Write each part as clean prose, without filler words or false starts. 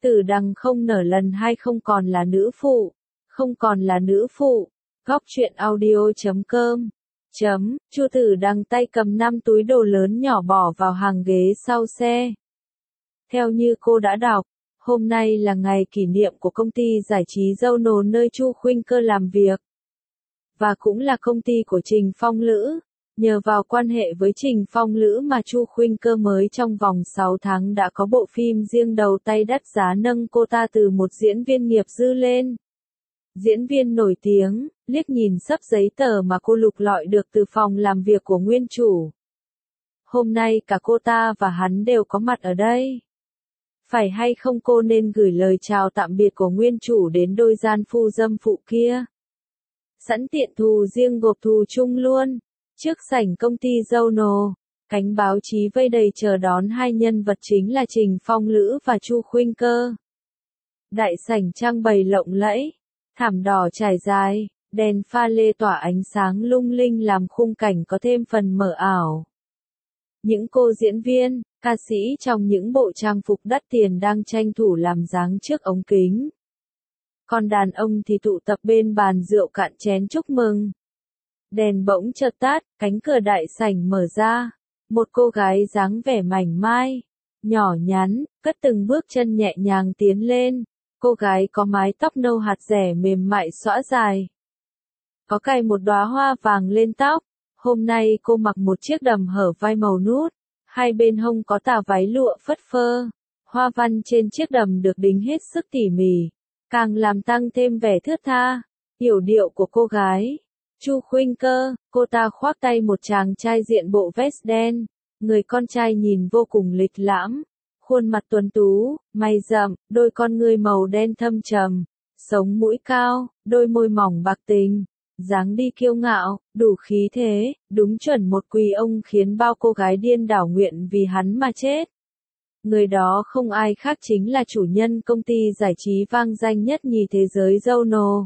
Tử Đằng không nở lần hai không còn là nữ phụ. Không còn là nữ phụ. Góc truyện audio.com. Chu Tử Đằng tay cầm 5 túi đồ lớn nhỏ bỏ vào hàng ghế sau xe. Theo như cô đã đọc, hôm nay là ngày kỷ niệm của công ty giải trí Zono nơi Chu Khuynh Cơ làm việc. Và cũng là công ty của Trình Phong Lữ. Nhờ vào quan hệ với Trình Phong Lữ mà Chu Khuynh Cơ mới trong vòng 6 tháng đã có bộ phim riêng đầu tay đắt giá nâng cô ta từ một diễn viên nghiệp dư lên. Diễn viên nổi tiếng, liếc nhìn xấp giấy tờ mà cô lục lọi được từ phòng làm việc của nguyên chủ. Hôm nay cả cô ta và hắn đều có mặt ở đây. Phải hay không cô nên gửi lời chào tạm biệt của nguyên chủ đến đôi gian phu dâm phụ kia. Sẵn tiện thù riêng gộp thù chung luôn. Trước sảnh công ty Zono, cánh báo chí vây đầy chờ đón hai nhân vật chính là Trình Phong Lữ và Chu Khuynh Cơ. Đại sảnh trang bày lộng lẫy, thảm đỏ trải dài, đèn pha lê tỏa ánh sáng lung linh làm khung cảnh có thêm phần mờ ảo. Những cô diễn viên, ca sĩ trong những bộ trang phục đắt tiền đang tranh thủ làm dáng trước ống kính. Còn đàn ông thì tụ tập bên bàn rượu cạn chén chúc mừng. Đèn bỗng chợt tắt, cánh cửa đại sảnh mở ra. Một cô gái dáng vẻ mảnh mai, nhỏ nhắn, cất từng bước chân nhẹ nhàng tiến lên. Cô gái có mái tóc nâu hạt rẻ mềm mại xõa dài. Có cài một đóa hoa vàng lên tóc. Hôm nay cô mặc một chiếc đầm hở vai màu nút. Hai bên hông có tà váy lụa phất phơ. Hoa văn trên chiếc đầm được đính hết sức tỉ mỉ. Càng làm tăng thêm vẻ thướt tha, yểu điệu của cô gái. Chu Khuynh Cơ, cô ta khoác tay một chàng trai diện bộ vest đen. Người con trai nhìn vô cùng lịch lãm. Khuôn mặt tuấn tú, mày rậm, đôi con ngươi màu đen thâm trầm. Sống mũi cao, đôi môi mỏng bạc tình. Dáng đi kiêu ngạo, đủ khí thế, đúng chuẩn một quý ông khiến bao cô gái điên đảo nguyện vì hắn mà chết. Người đó không ai khác chính là chủ nhân công ty giải trí vang danh nhất nhì thế giới Zono.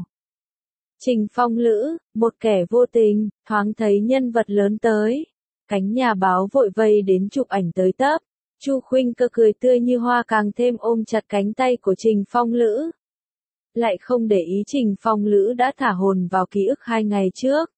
Trình Phong Lữ, một kẻ vô tình, thoáng thấy nhân vật lớn tới. Cánh nhà báo vội vây đến chụp ảnh tới tấp. Chu Khuynh Cơ cười tươi như hoa càng thêm ôm chặt cánh tay của Trình Phong Lữ. Lại không để ý Trình Phong Lữ đã thả hồn vào ký ức 2 ngày trước.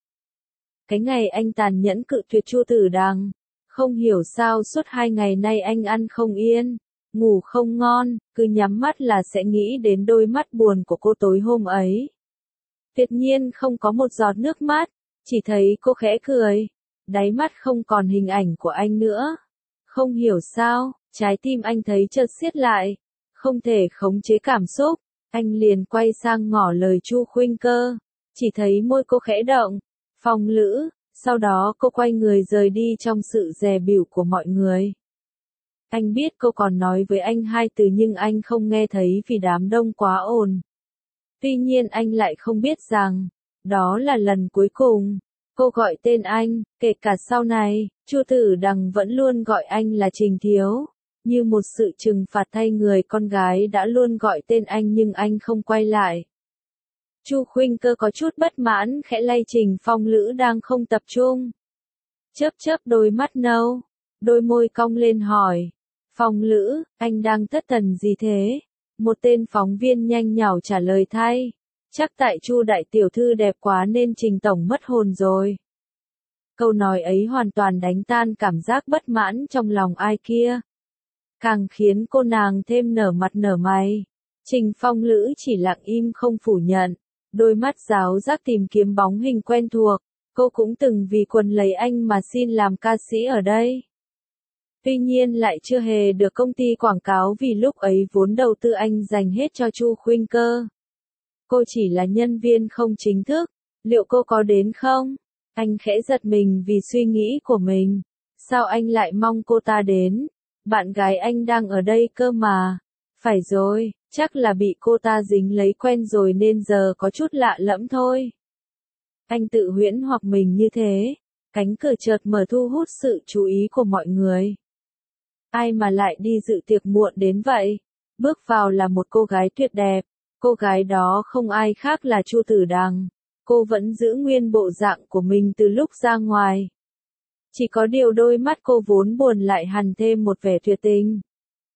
Cái ngày anh tàn nhẫn cự tuyệt Chu Tử Đằng. Không hiểu sao suốt 2 ngày nay anh ăn không yên, ngủ không ngon, cứ nhắm mắt là sẽ nghĩ đến đôi mắt buồn của cô tối hôm ấy. Tuyệt nhiên không có một giọt nước mắt, chỉ thấy cô khẽ cười. Đáy mắt không còn hình ảnh của anh nữa. Không hiểu sao, trái tim anh thấy chợt siết lại. Không thể khống chế cảm xúc, anh liền quay sang ngỏ lời Chu Khuynh Cơ. Chỉ thấy môi cô khẽ động. Phong Lữ, sau đó cô quay người rời đi trong sự dè bỉu của mọi người. Anh biết cô còn nói với anh 2 từ nhưng anh không nghe thấy vì đám đông quá ồn. Tuy nhiên anh lại không biết rằng, đó là lần cuối cùng. Cô gọi tên anh, kể cả sau này, Chu Tử Đằng vẫn luôn gọi anh là Trình Thiếu. Như một sự trừng phạt thay người con gái đã luôn gọi tên anh nhưng anh không quay lại. Chu Khuynh Cơ có chút bất mãn khẽ lay Trình Phong Lữ đang không tập trung. Chớp chớp đôi mắt nâu, đôi môi cong lên hỏi. Phong Lữ, anh đang thất thần gì thế? Một tên phóng viên nhanh nhảu trả lời thay. Chắc tại Chu đại tiểu thư đẹp quá nên Trình tổng mất hồn rồi. Câu nói ấy hoàn toàn đánh tan cảm giác bất mãn trong lòng ai kia. Càng khiến cô nàng thêm nở mặt nở mày. Trình Phong Lữ chỉ lặng im không phủ nhận. Đôi mắt giáo giác tìm kiếm bóng hình quen thuộc. Cô cũng từng vì quần lấy anh mà xin làm ca sĩ ở đây. Tuy nhiên lại chưa hề được công ty quảng cáo vì lúc ấy vốn đầu tư anh dành hết cho Chu Khuynh Cơ. Cô chỉ là nhân viên không chính thức. Liệu cô có đến không? Anh khẽ giật mình vì suy nghĩ của mình. Sao anh lại mong cô ta đến? Bạn gái anh đang ở đây cơ mà. Phải rồi, chắc là bị cô ta dính lấy quen rồi nên giờ có chút lạ lẫm thôi. Anh tự huyễn hoặc mình như thế. Cánh cửa chợt mở thu hút sự chú ý của mọi người. Ai mà lại đi dự tiệc muộn đến vậy? Bước vào là một cô gái tuyệt đẹp. Cô gái đó không ai khác là Chu Tử Đằng. Cô vẫn giữ nguyên bộ dạng của mình từ lúc ra ngoài. Chỉ có điều đôi mắt cô vốn buồn lại hằn thêm một vẻ tuyệt tình.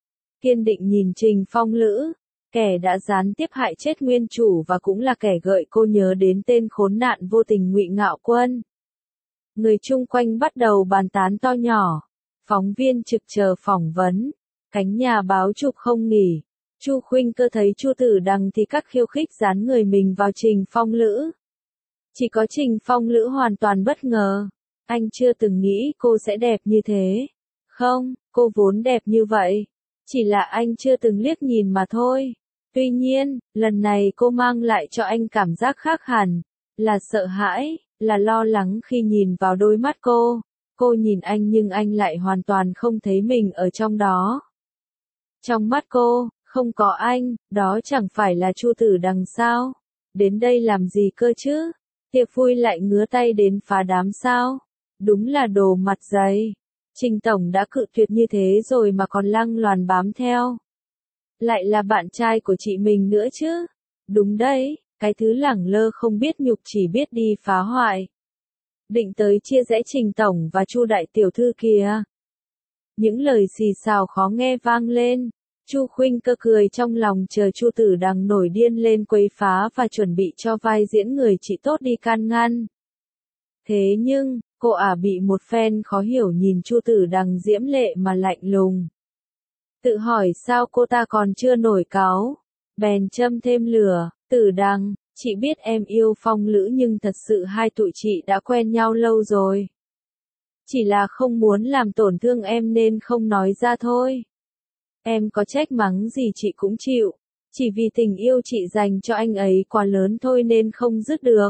kiên định nhìn Trình Phong Lữ, kẻ đã gián tiếp hại chết nguyên chủ và cũng là kẻ gợi cô nhớ đến tên khốn nạn vô tình Ngụy Ngạo Quân. Người chung quanh bắt đầu bàn tán to nhỏ, phóng viên trực chờ phỏng vấn, cánh nhà báo chụp không nghỉ. Chu Khuynh Cơ thấy Chu Tử Đằng thì các khiêu khích dán người mình vào Trình Phong Lữ. Chỉ có Trình Phong Lữ hoàn toàn bất ngờ. Anh chưa từng nghĩ cô sẽ đẹp như thế. Không, cô vốn đẹp như vậy. Chỉ là anh chưa từng liếc nhìn mà thôi. Tuy nhiên, lần này cô mang lại cho anh cảm giác khác hẳn. Là sợ hãi, là lo lắng khi nhìn vào đôi mắt cô. Cô nhìn anh nhưng anh lại hoàn toàn không thấy mình ở trong đó. Trong mắt cô, không có anh, đó chẳng phải là Chu Tử Đằng sao? Đến đây làm gì cơ chứ? Tiệc vui lại ngứa tay đến phá đám sao? Đúng là đồ mặt dày. Trình Tổng đã cự tuyệt như thế rồi mà còn lăng loàn bám theo. Lại là bạn trai của chị mình nữa chứ? Đúng đấy, cái thứ lẳng lơ không biết nhục chỉ biết đi phá hoại. Định tới chia rẽ Trình Tổng và Chu Đại Tiểu Thư kìa. Những lời xì xào khó nghe vang lên. Chu Khuynh Cơ cười trong lòng chờ Chu Tử Đằng nổi điên lên quấy phá và chuẩn bị cho vai diễn người chị tốt đi can ngăn. Thế nhưng, cô bị một phen khó hiểu nhìn Chu Tử Đằng diễm lệ mà lạnh lùng. Tự hỏi sao cô ta còn chưa nổi cáu. Bèn châm thêm lửa, Tử Đằng, chị biết em yêu Phong Lữ nhưng thật sự hai tụi chị đã quen nhau lâu rồi. Chỉ là không muốn làm tổn thương em nên không nói ra thôi. Em có trách mắng gì chị cũng chịu, chỉ vì tình yêu chị dành cho anh ấy quá lớn thôi nên không dứt được.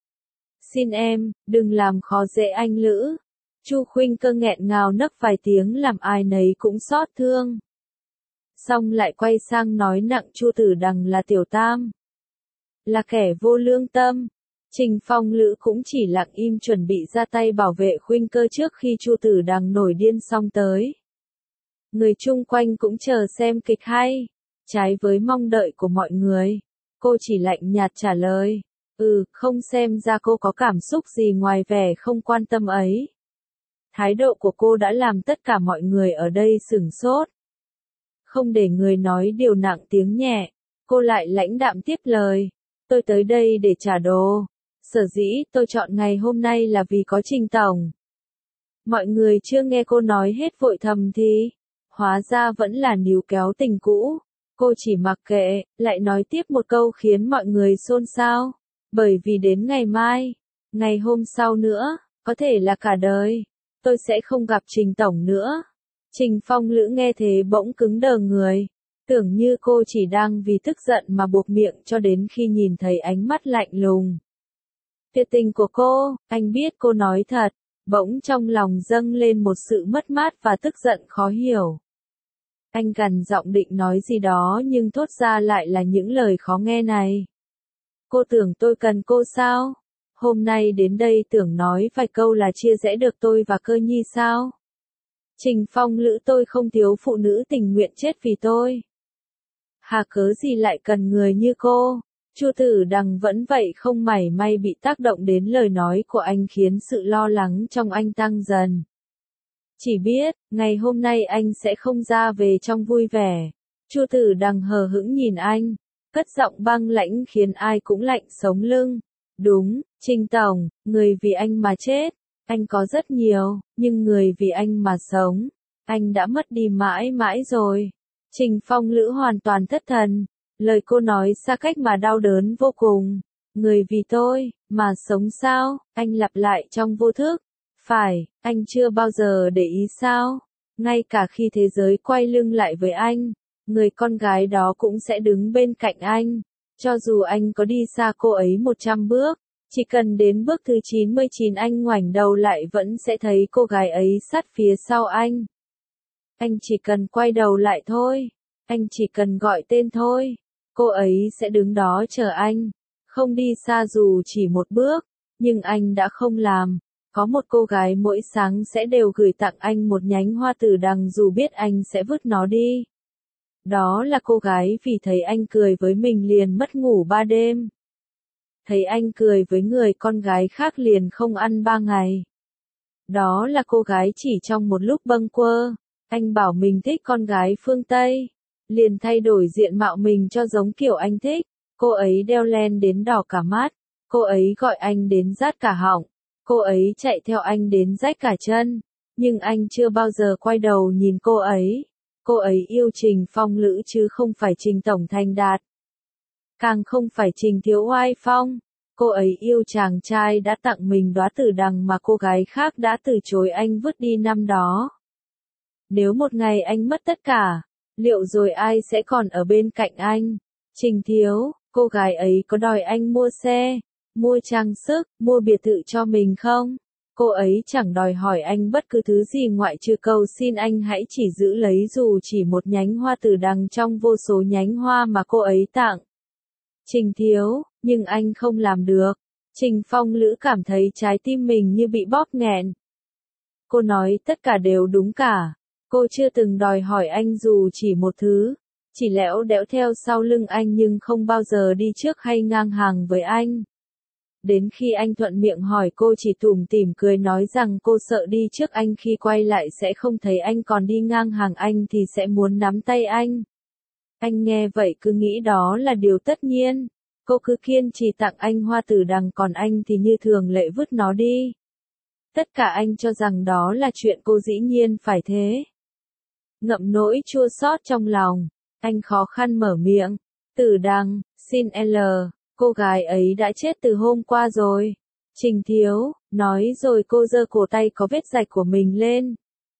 Xin em, đừng làm khó dễ anh Lữ. Chu Khuynh Cơ nghẹn ngào nấc vài tiếng làm ai nấy cũng xót thương. Xong lại quay sang nói nặng Chu Tử Đằng là tiểu tam. Là kẻ vô lương tâm. Trình Phong Lữ cũng chỉ lặng im chuẩn bị ra tay bảo vệ Khuynh Cơ trước khi Chu Tử Đằng nổi điên xong tới. Người chung quanh cũng chờ xem kịch hay. Trái với mong đợi của mọi người, cô chỉ lạnh nhạt trả lời. Không xem ra cô có cảm xúc gì ngoài vẻ không quan tâm ấy. Thái độ của cô đã làm tất cả mọi người ở đây sửng sốt. Không để người nói điều nặng tiếng nhẹ, cô lại lãnh đạm tiếp lời. Tôi tới đây để trả đồ. Sở dĩ tôi chọn ngày hôm nay là vì có Trình Tổng. Mọi người chưa nghe cô nói hết vội thầm thì, hóa ra vẫn là níu kéo tình cũ. Cô chỉ mặc kệ, lại nói tiếp một câu khiến mọi người xôn xao. Bởi vì đến ngày mai, ngày hôm sau nữa, có thể là cả đời, tôi sẽ không gặp Trình Tổng nữa. Trình Phong Lữ nghe thế bỗng cứng đờ người. Tưởng như cô chỉ đang vì tức giận mà buộc miệng cho đến khi nhìn thấy ánh mắt lạnh lùng. Tuyệt tình của cô, anh biết cô nói thật, bỗng trong lòng dâng lên một sự mất mát và tức giận khó hiểu. Anh gằn giọng định nói gì đó nhưng thốt ra lại là những lời khó nghe này. Cô tưởng tôi cần cô sao? Hôm nay đến đây tưởng nói vài câu là chia rẽ được tôi và Cơ Nhi sao? Trình Phong Lữ tôi không thiếu phụ nữ tình nguyện chết vì tôi. Hà cớ gì lại cần người như cô? Chu Tử Đằng vẫn vậy không mảy may bị tác động đến lời nói của anh khiến sự lo lắng trong anh tăng dần. Chỉ biết, ngày hôm nay anh sẽ không ra về trong vui vẻ. Chu Tử Đằng hờ hững nhìn anh, cất giọng băng lãnh khiến ai cũng lạnh sống lưng. Đúng, Trình Tổng, người vì anh mà chết. Anh có rất nhiều, nhưng người vì anh mà sống, anh đã mất đi mãi mãi rồi. Trình Phong Lữ hoàn toàn thất thần. Lời cô nói xa cách mà đau đớn vô cùng. Người vì tôi, mà sống sao? Anh lặp lại trong vô thức. Phải, anh chưa bao giờ để ý sao? Ngay cả khi thế giới quay lưng lại với anh, người con gái đó cũng sẽ đứng bên cạnh anh. Cho dù anh có đi xa cô ấy 100 bước, chỉ cần đến bước thứ 99 anh ngoảnh đầu lại vẫn sẽ thấy cô gái ấy sát phía sau anh. Anh chỉ cần quay đầu lại thôi. Anh chỉ cần gọi tên thôi. Cô ấy sẽ đứng đó chờ anh. Không đi xa dù chỉ một bước. Nhưng anh đã không làm. Có một cô gái mỗi sáng sẽ đều gửi tặng anh một nhánh hoa tử đằng dù biết anh sẽ vứt nó đi. Đó là cô gái vì thấy anh cười với mình liền mất ngủ 3 đêm. Thấy anh cười với người con gái khác liền không ăn 3 ngày. Đó là cô gái chỉ trong một lúc bâng quơ. Anh bảo mình thích con gái phương Tây. liền thay đổi diện mạo mình cho giống kiểu anh thích. Cô ấy đeo len đến đỏ cả mắt. Cô ấy gọi anh đến rát cả họng. Cô ấy chạy theo anh đến rách cả chân. Nhưng anh chưa bao giờ quay đầu nhìn cô ấy. Cô ấy yêu Trình Phong Lữ chứ không phải Trình Tổng Thành Đạt. Càng không phải Trình Thiếu Oai Phong. Cô ấy yêu chàng trai đã tặng mình đóa tử đằng mà cô gái khác đã từ chối anh vứt đi năm đó. Nếu một ngày anh mất tất cả, liệu rồi ai sẽ còn ở bên cạnh anh? Trình Thiếu, cô gái ấy có đòi anh mua xe, mua trang sức, mua biệt thự cho mình không? Cô ấy chẳng đòi hỏi anh bất cứ thứ gì ngoại trừ cầu xin anh hãy chỉ giữ lấy dù chỉ một nhánh hoa tử đằng trong vô số nhánh hoa mà cô ấy tặng. Trình Thiếu, nhưng anh không làm được. Trình Phong Lữ cảm thấy trái tim mình như bị bóp nghẹn. Cô nói tất cả đều đúng cả. Cô chưa từng đòi hỏi anh dù chỉ một thứ. Chỉ lẽo đẽo theo sau lưng anh nhưng không bao giờ đi trước hay ngang hàng với anh. Đến khi anh thuận miệng hỏi cô chỉ tủm tỉm cười nói rằng cô sợ đi trước anh khi quay lại sẽ không thấy anh còn đi ngang hàng anh thì sẽ muốn nắm tay anh. Anh nghe vậy cứ nghĩ đó là điều tất nhiên. Cô cứ kiên trì tặng anh hoa tử đằng còn anh thì như thường lệ vứt nó đi. Tất cả anh cho rằng đó là chuyện cô dĩ nhiên phải thế. Ngậm nỗi chua xót trong lòng, anh khó khăn mở miệng. Tử đằng, xin L, cô gái ấy đã chết từ hôm qua rồi. Trình Thiếu, nói rồi cô giơ cổ tay có vết rạch của mình lên.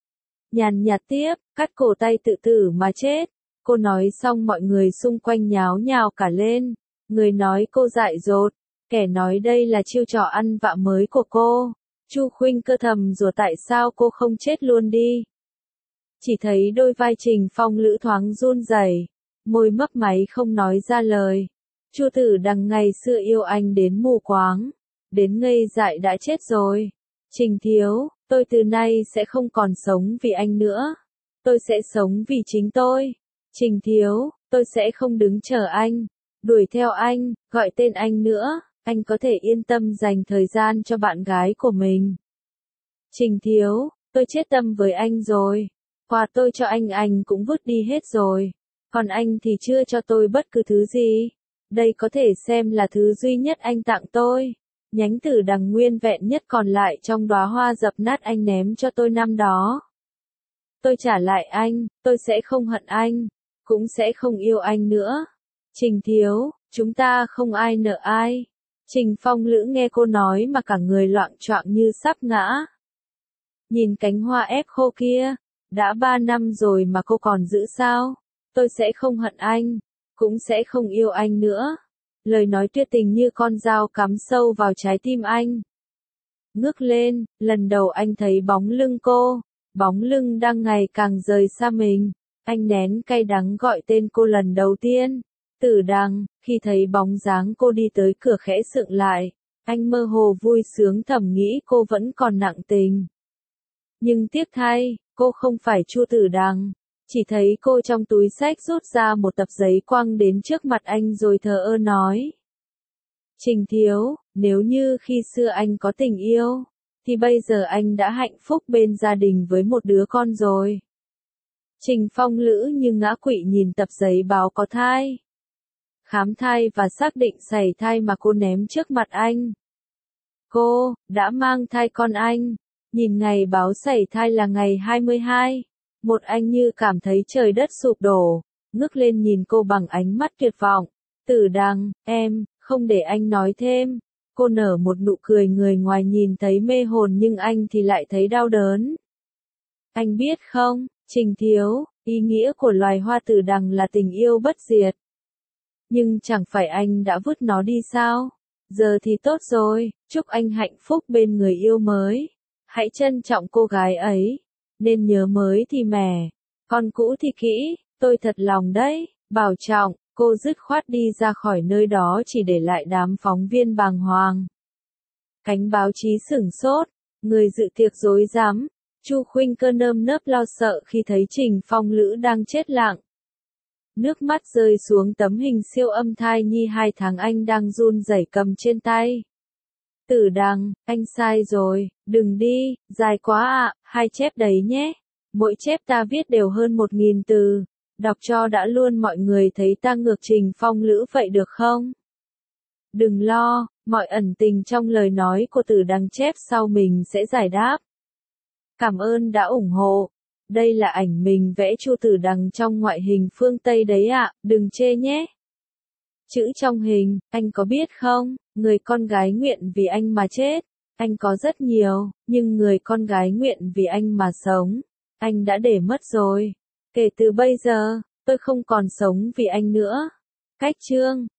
Nhàn nhạt tiếp, cắt cổ tay tự tử mà chết. Cô nói xong mọi người xung quanh nháo nhào cả lên. Người nói cô dại dột, kẻ nói đây là chiêu trò ăn vạ mới của cô. Chu Khuynh Cơ thầm rủa tại sao cô không chết luôn đi. Chỉ thấy đôi vai Trình Phong Lữ thoáng run rẩy, môi mấp máy không nói ra lời. Chu Tử Đằng ngày xưa yêu anh đến mù quáng, đến ngây dại đã chết rồi. Trình Thiếu, tôi từ nay sẽ không còn sống vì anh nữa. Tôi sẽ sống vì chính tôi. Trình Thiếu, tôi sẽ không đứng chờ anh, đuổi theo anh, gọi tên anh nữa. Anh có thể yên tâm dành thời gian cho bạn gái của mình. Trình Thiếu, tôi chết tâm với anh rồi. Quà tôi cho anh cũng vứt đi hết rồi. Còn anh thì chưa cho tôi bất cứ thứ gì. Đây có thể xem là thứ duy nhất anh tặng tôi. Nhánh tử đằng nguyên vẹn nhất còn lại trong đóa hoa dập nát anh ném cho tôi năm đó. Tôi trả lại anh, tôi sẽ không hận anh, cũng sẽ không yêu anh nữa. Trình Thiếu, chúng ta không ai nợ ai. Trình Phong Lữ nghe cô nói mà cả người loạng choạng như sắp ngã. Nhìn cánh hoa ép khô kia, đã 3 năm rồi mà cô còn giữ sao? Tôi sẽ không hận anh, cũng sẽ không yêu anh nữa. Lời nói tuyệt tình như con dao cắm sâu vào trái tim anh. Ngước lên, lần đầu anh thấy bóng lưng cô, bóng lưng đang ngày càng rời xa mình. Anh nén cay đắng gọi tên cô lần đầu tiên. Tử Đằng, khi thấy bóng dáng cô đi tới cửa khẽ sượng lại, anh mơ hồ vui sướng thầm nghĩ cô vẫn còn nặng tình. Nhưng tiếc thay, cô không phải Chu Tử Đằng, chỉ thấy cô trong túi xách rút ra một tập giấy quăng đến trước mặt anh rồi thờ ơ nói. Trình Thiếu, nếu như khi xưa anh có tình yêu, thì bây giờ anh đã hạnh phúc bên gia đình với một đứa con rồi. Trình Phong Lữ như ngã quỵ nhìn tập giấy báo có thai. Khám thai và xác định sảy thai mà cô ném trước mặt anh. Cô, đã mang thai con anh. Nhìn ngày báo sảy thai là ngày 22. Một anh như cảm thấy trời đất sụp đổ, ngước lên nhìn cô bằng ánh mắt tuyệt vọng. Tử Đằng, em, không để anh nói thêm. Cô nở một nụ cười người ngoài nhìn thấy mê hồn nhưng anh thì lại thấy đau đớn. Anh biết không, Trình Thiếu, ý nghĩa của loài hoa tử đằng là tình yêu bất diệt. Nhưng chẳng phải anh đã vứt nó đi sao? Giờ thì tốt rồi, chúc anh hạnh phúc bên người yêu mới. Hãy trân trọng cô gái ấy. Nên nhớ mới thì mẻ, còn cũ thì kỹ, tôi thật lòng đấy, bảo trọng. Cô dứt khoát đi ra khỏi nơi đó chỉ để lại đám phóng viên bàng hoàng. Cánh báo chí sửng sốt, người dự tiệc rối rắm. Chu Khuynh Cơ nơm nớp lo sợ khi thấy Trình Phong Lữ đang chết lặng. Nước mắt rơi xuống tấm hình siêu âm thai nhi 2 tháng anh đang run rẩy cầm trên tay. Tử Đằng, anh sai rồi, đừng đi, dài quá ạ, 2 chép đấy nhé. Mỗi chép ta viết đều hơn 1000 từ. Đọc cho đã luôn mọi người thấy ta ngược Trình Phong Lữ vậy được không? Đừng lo, mọi ẩn tình trong lời nói của Tử Đằng chép sau mình sẽ giải đáp. Cảm ơn đã ủng hộ. Đây là ảnh mình vẽ Chu Tử Đằng trong ngoại hình phương Tây đấy ạ, đừng chê nhé. Chữ trong hình, anh có biết không, người con gái nguyện vì anh mà chết. Anh có rất nhiều, nhưng người con gái nguyện vì anh mà sống, anh đã để mất rồi. Kể từ bây giờ, tôi không còn sống vì anh nữa. Cách chương